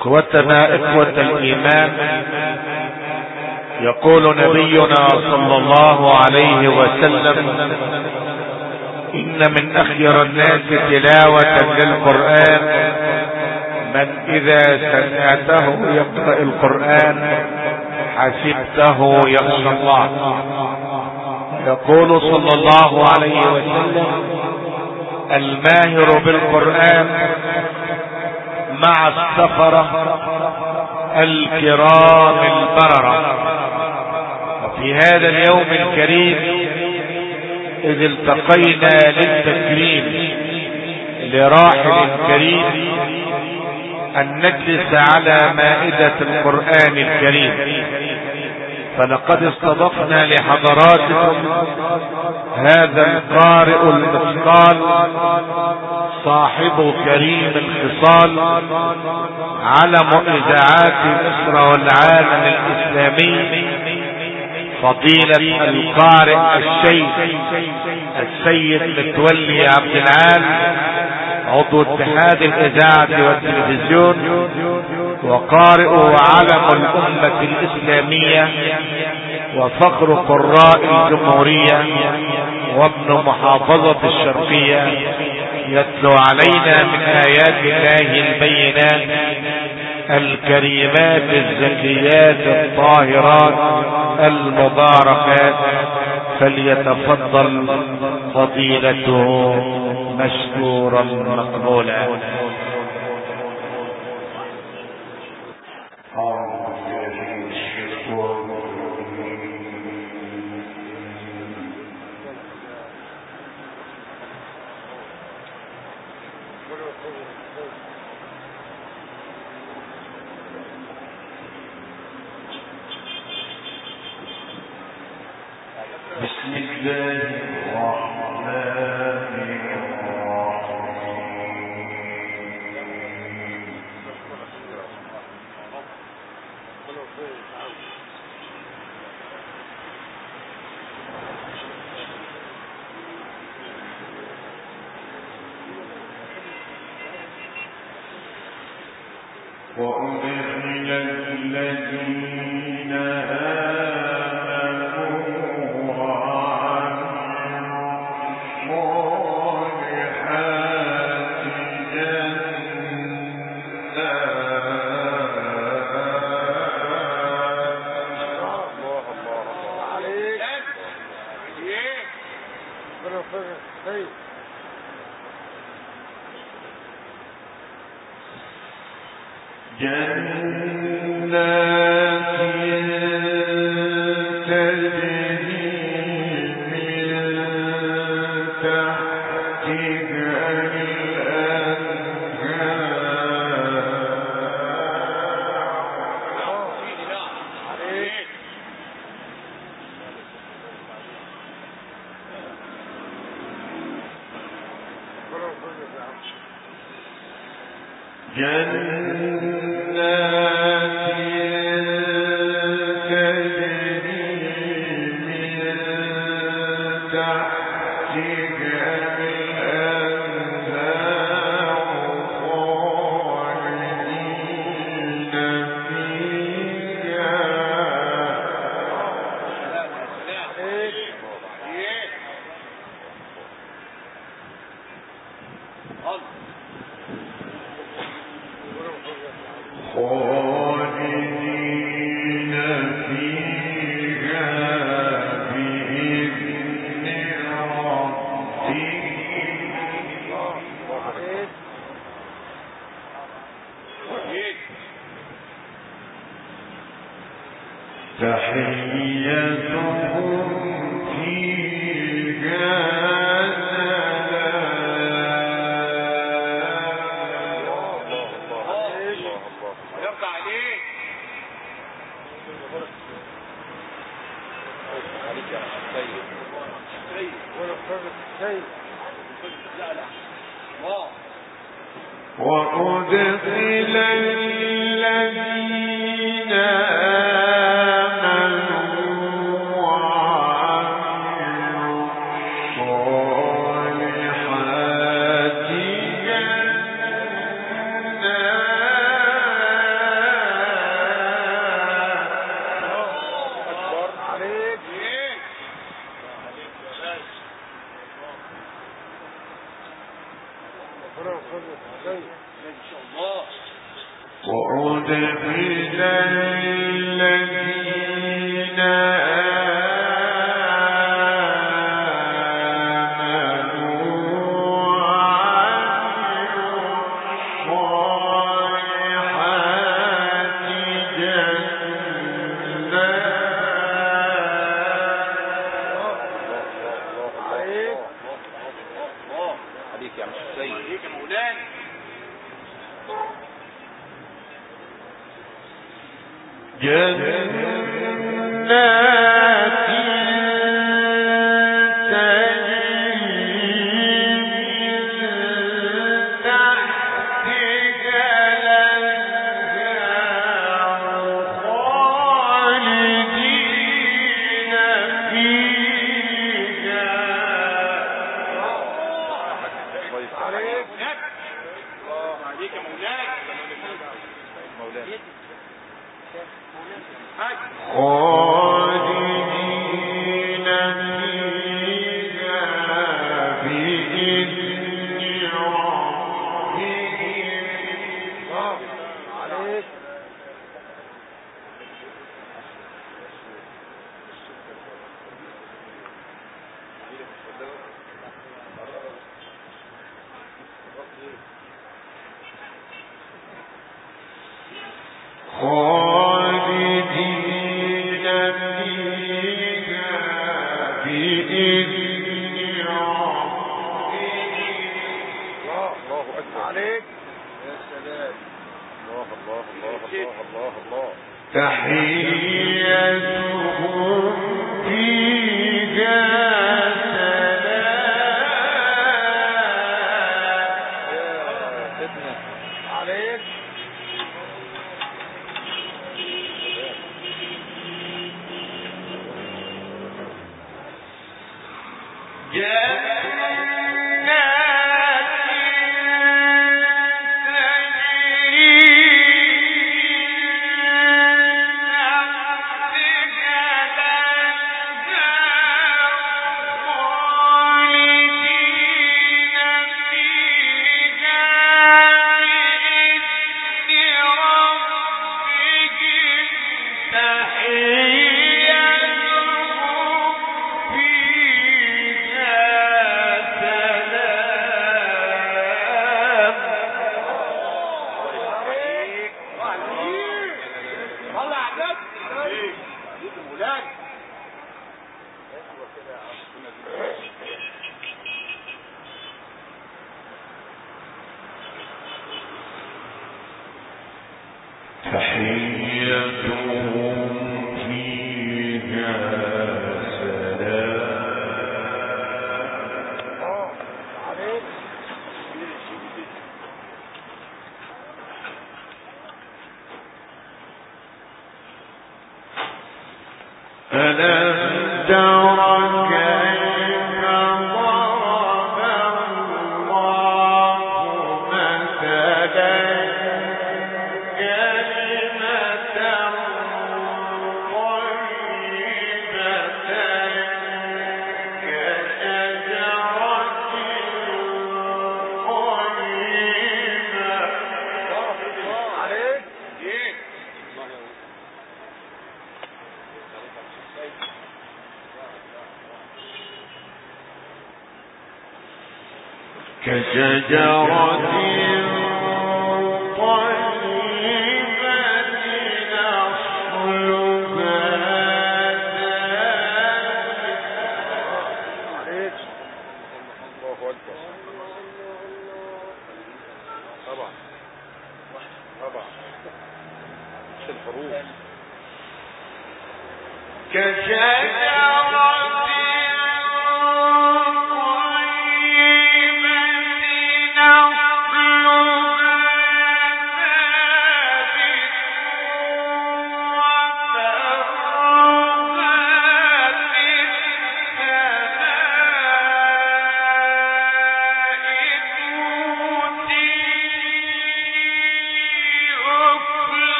اخوتنا اخوة الايمان، يقول نبينا صلى الله عليه وسلم: ان من اخير الناس تلاوة للقرآن من اذا سمعته يقرأ القرآن حسبته يخشى الله. يقول صلى الله عليه وسلم: الماهر بالقرآن مع السفرة الكرام البررة. وفي هذا اليوم الكريم إذ التقينا للتكريم لراحل كريم أن نجلس على مائدة القرآن الكريم، فلقد استضفنا لحضراتكم هذا القارئ المثقال صاحب كريم الخصال، علم اذاعات مصر والعالم الاسلامي، فضيلة القارئ الشيخ السيد متولي عبد العال، عضو اتحاد الاذاعة والتلفزيون وقارئ وعلم الامة الاسلامية وفخر قراء الجمهورية وابن محافظة الشرقية، يتلو علينا من آيات الله البينات الكريمات الزكيات الطاهرات المباركات، فليتفضل فضيلته مشكورا مقبولا. بسم الله الرحمن الرحيم. وأدخل الذين وأدخل الذين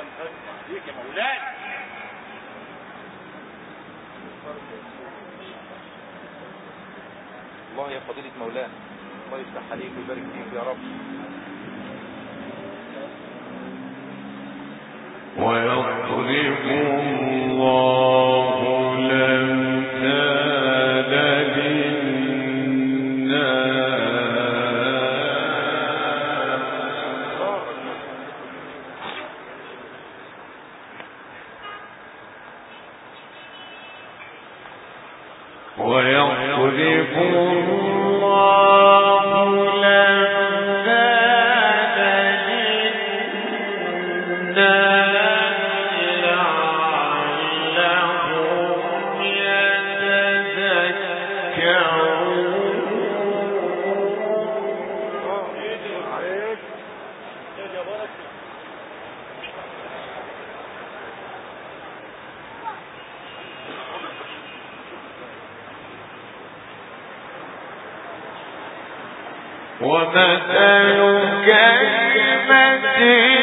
ليك يا مولانا. الله يا فضيلة مولانا، الله يفتح عليك ويبارك فيك يا رب. ويضرب الله الأمثال للناس ويضرب ومثل كلمة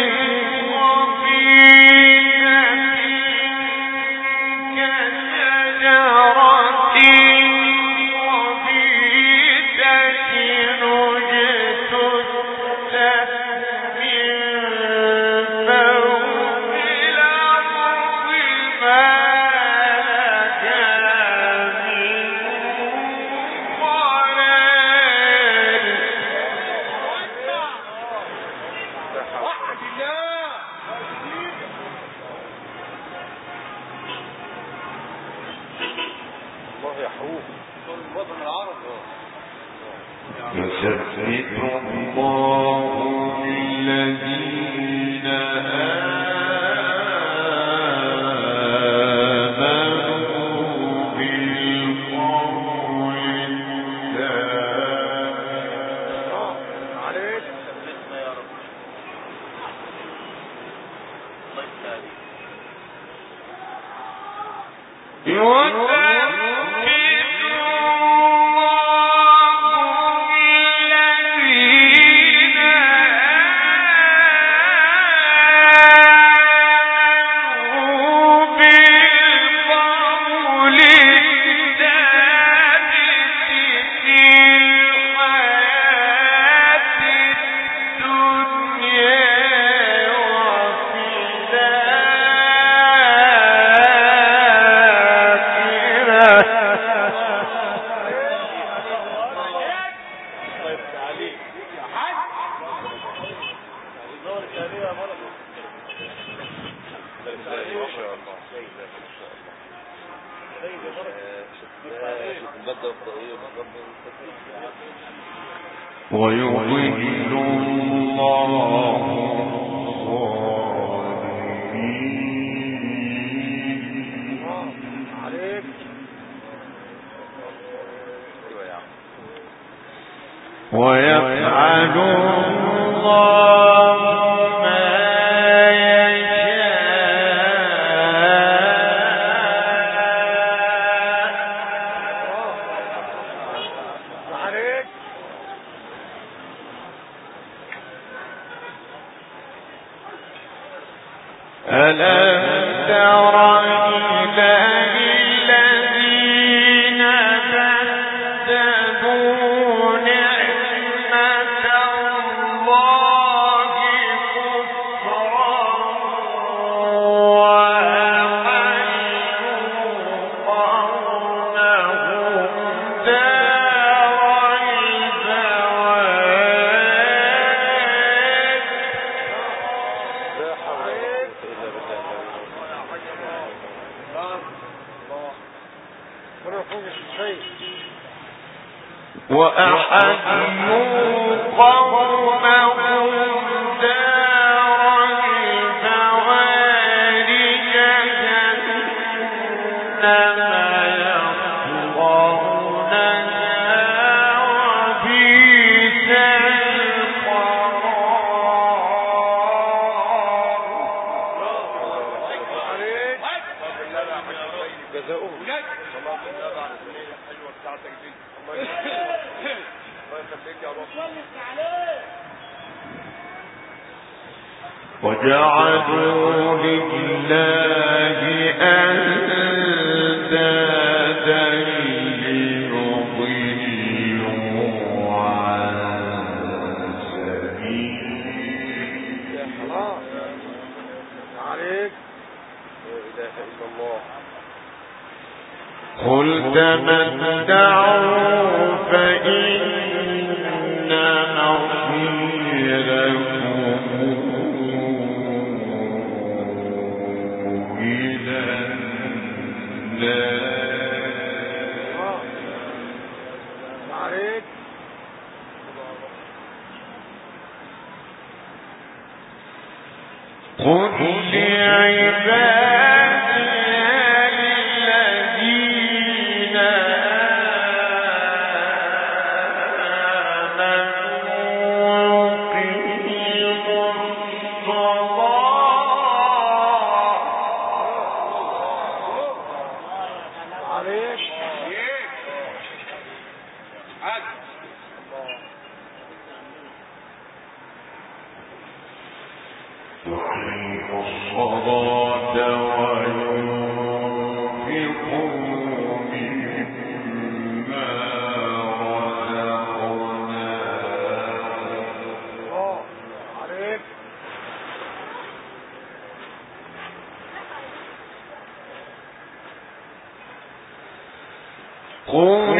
يثبت الله الذين آمنوا بالقول عليك ثبتنا يا رب. الله يسلمك. ويضل الله الظالمين ويفعل الله ما ألم تر إلى الذين بدلوا نعمة الله كفرا وأحلوا قومهم دار وأحلوا قومهم دار البوار جهنم يصلونها وبئس وجعلوا لله أندادا ليضلوا عن سبيله. عليك لا إله إلا الله. قل تمتعوا فإن مصيركم إلى النار. عليك قل لعبادي الذين آمنوا يقيموا الصلاة. عليك يقيموا الصلاة وينفقوا مما رزقناهم. عليك قل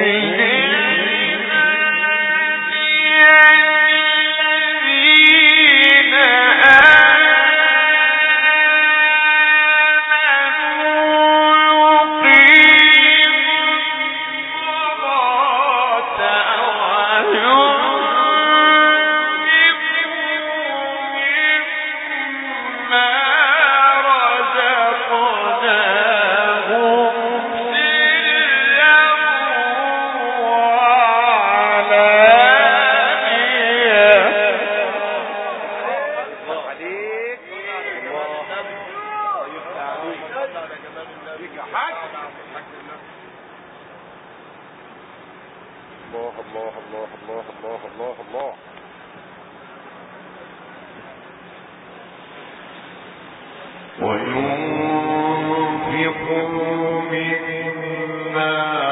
وينفقوا مما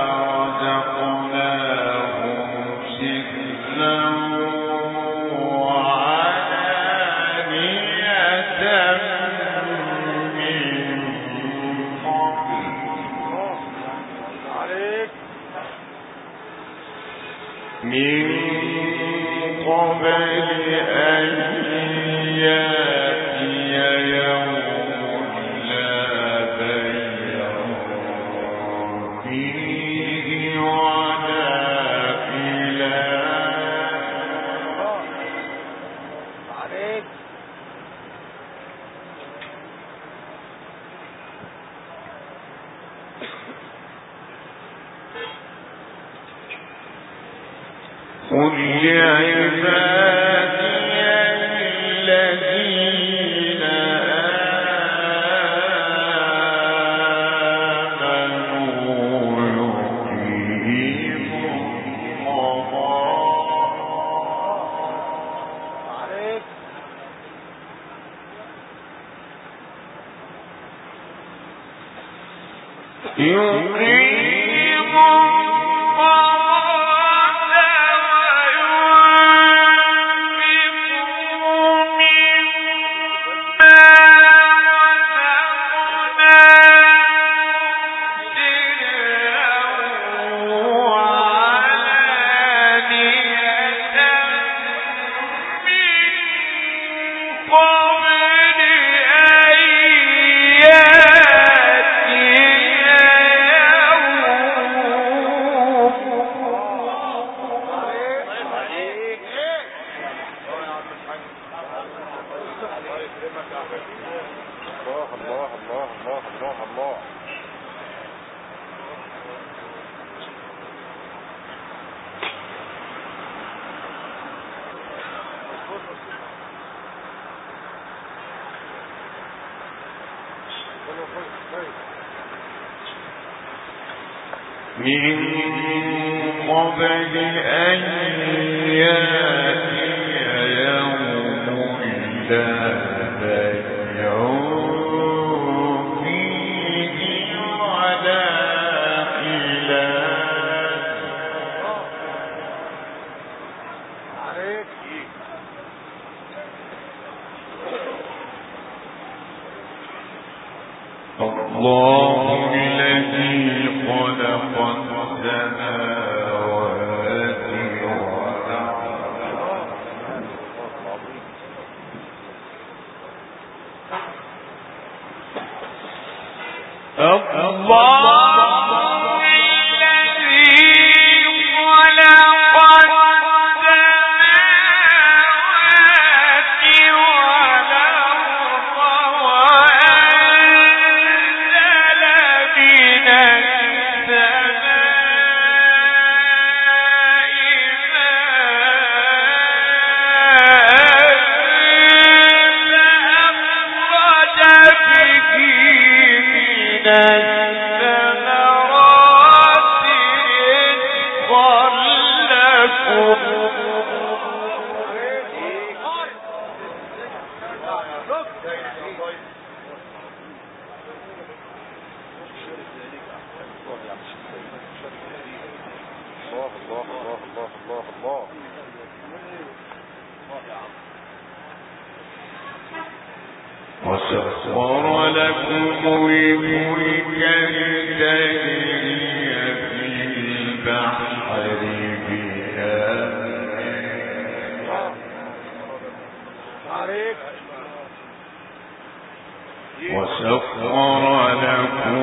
رزقناهم سرا وعلانية من قبل أن يأتي يوم لا بيع فيه ولا خلال. عليك قل لعبادي الذين آمنوا يقيموا الصلاة. عليك من قبل أن يأتي يوم لا بيع الله الذي خلق السماوات والأرض وسخر لكم الفلك لتجري في البحر بأمره وسخر لكم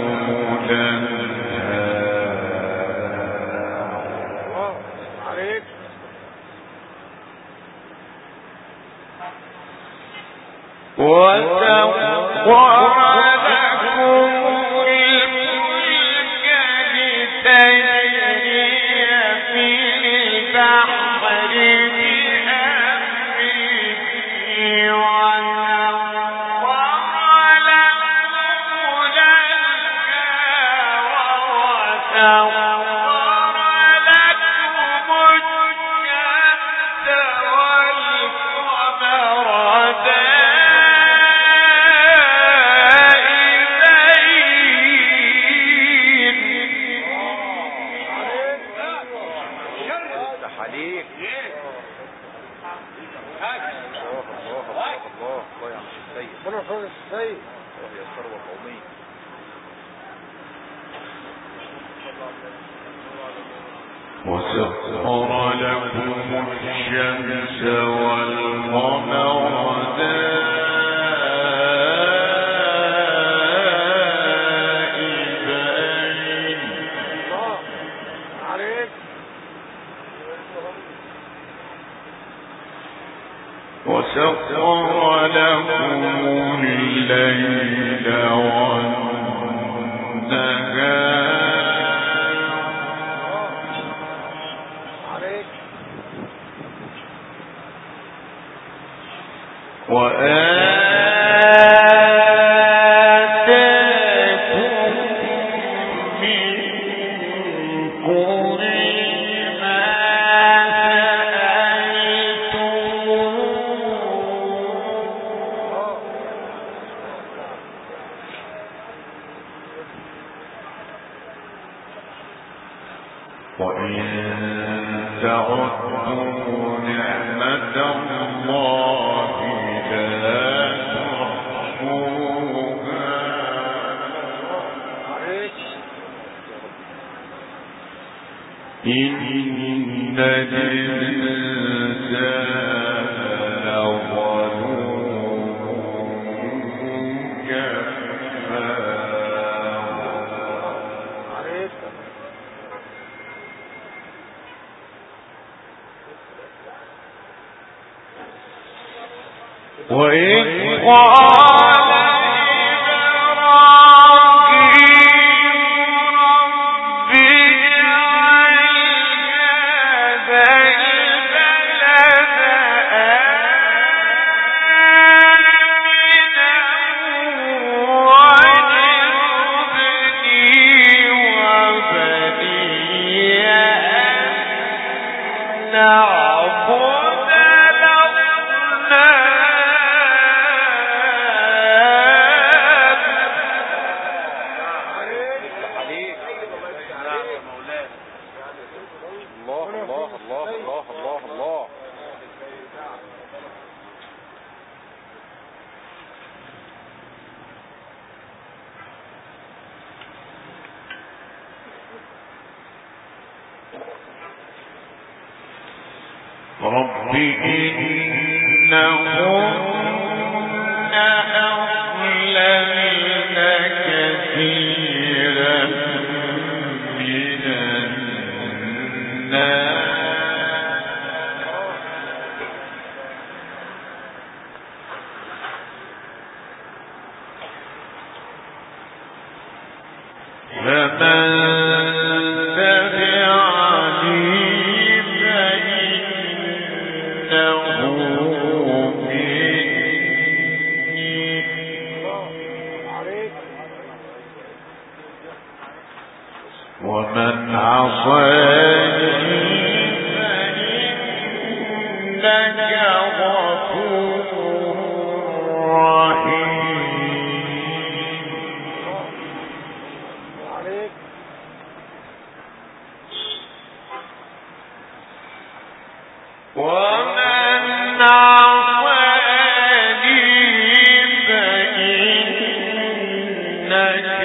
وسخر لكم الشمس والقمر دائبين وسخر لكم الليل والنهار وآتاكم من كل ما سألتموه وإن تعدوا نعمة الله إن الإنسان لظلوم كفار وإذ قال نعبد الأصنام رب إنهن أضللن كثيرا من الناس فمن ومن عصاني فإنك غفور رحيم ومن عصاني فإنك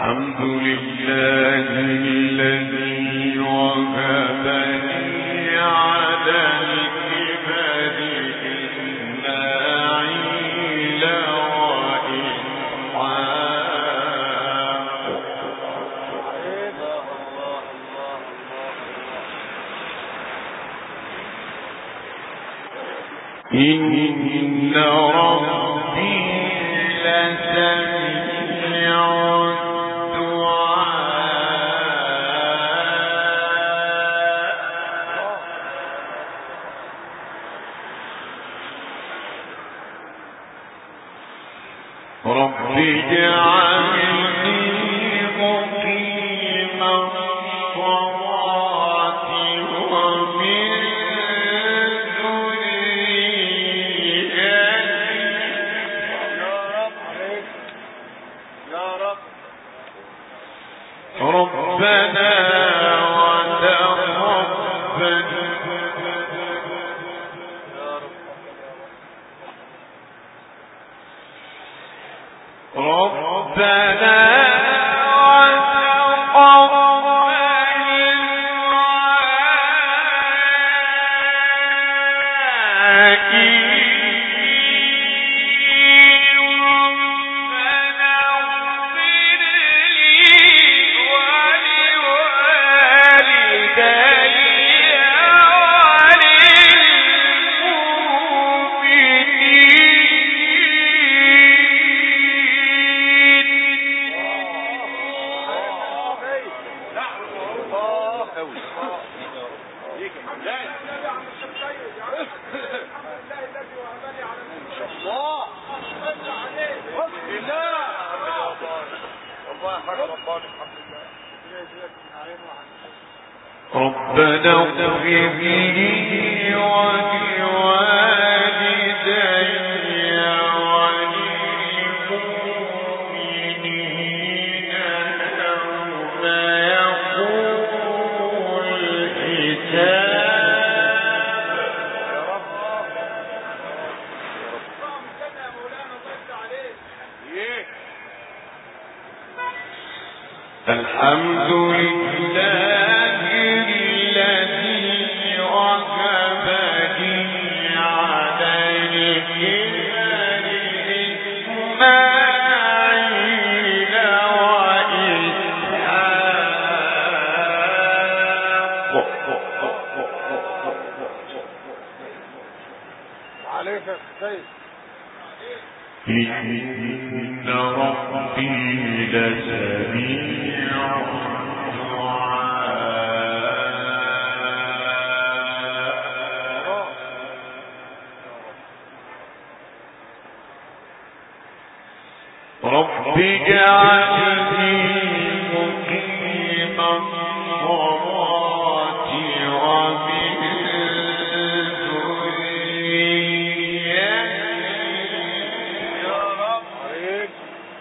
الحمد لله الذي وهبني على الكبر إسماعيل وإسحاق إن ربي لسميع رب اجعلني مقيم الصلاة ومن ذريتي يا رب ربنا وتقبل ربنا ربنا اغفر لي ولوالدي وللمؤمنين يوم يقوم الحساب. الحمد لله الذي وهبني على الكبر إسماعيل وإسحاق عليك يا سيد. إن ربي لسميع رب اجعلني مقيم الصلاة ومن ذريتي يا رب عليك.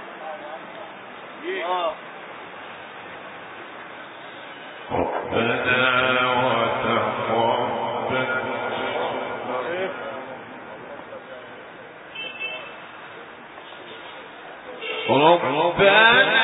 ربنا وتقبل ربنا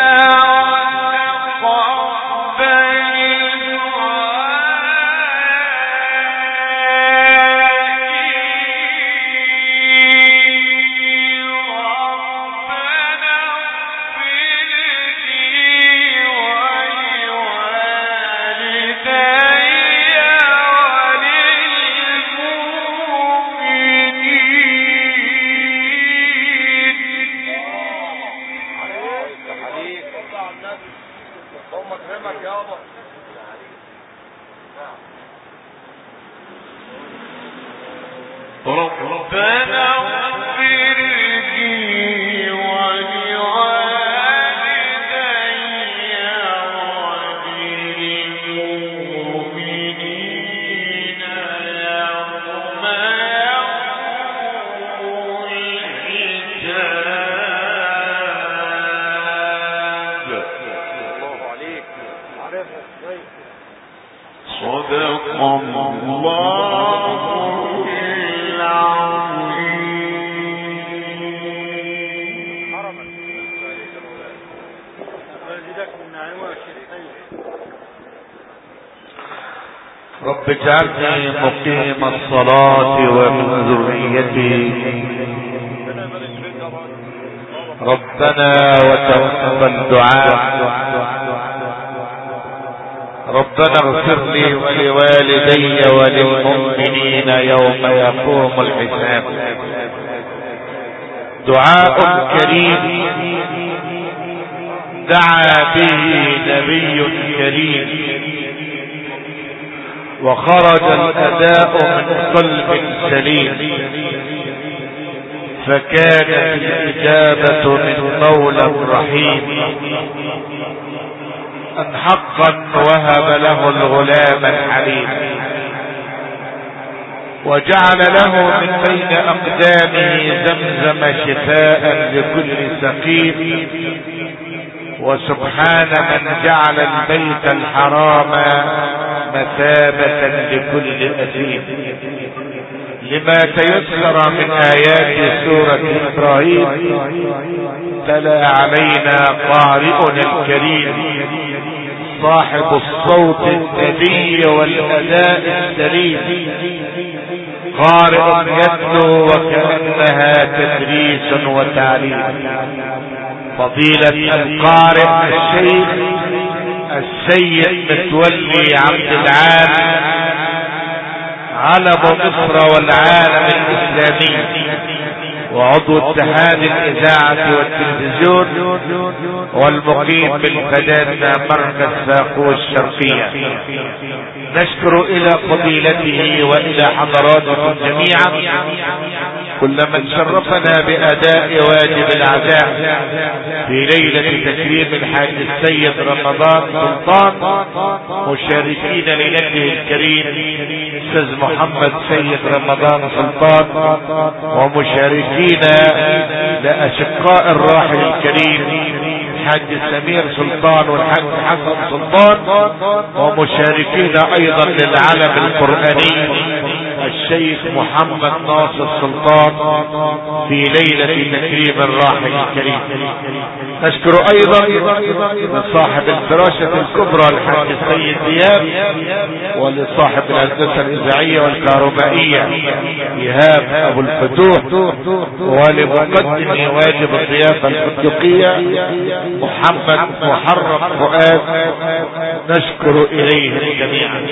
ربنا اغفر لي ولوالدي وللمؤمنين يوم يقوم الحساب. الله عليك. عارفها ازاي. صدق الله العظيم. رب اجعلني مقيم الصلاة ومن ذريتي ربنا وتقبل دعاء ربنا اغفر لي ولوالدي وللمؤمنين يوم يقوم الحساب. دعاء كريم دعا به نبي كريم وخرج الأداء من قلب سليم، فكانت الإجابة من مولى رحيم أن حقا وهب له الغلام الحليم، وجعل له من بين أقدامه زمزم شفاء لكل سقيم. وسبحان من جعل البيت الحرام مثابة لكل أثيم. لما تيسر من آيات سورة إبراهيم تلا علينا قارئنا الكريم صاحب الصوت النبي والأداء السليم، قارئ يتلو وكأنها تدريس وتعليم. فضيلة القارئ الشيخ السيد متولي عبد العال علم مصر والعالم الإسلامي وعضو اتحاد الإذاعة والتلفزيون والمقيم بالفدان مركز ساقو الشرقية. نشكر إلى فضيلته وإلى حضراتكم جميعا كل من شرفنا بأداء واجب العزاء في ليلة تكريم الحاج السيد رمضان سلطان، مشاركين ليلته الكريم أستاذ محمد سيد رمضان سلطان، ومشاركين لأشقاء الراحل الكريم الحاج سمير سلطان والحاج حسن سلطان، ومشاركين ايضا للعلم القرآني الشيخ محمد ناصر سلطان في ليلة تكريم الراحل الكريم. نشكر ايضا لصاحب الفراشة الكبرى الحاج السيد دياب، ولصاحب الهندسة الاذاعية والكهربائية ايهاب ابو الفتوح، ولمقدم واجب الضيافة الفندقية محمد محرم فؤاد. نشكر اليهم جميعا.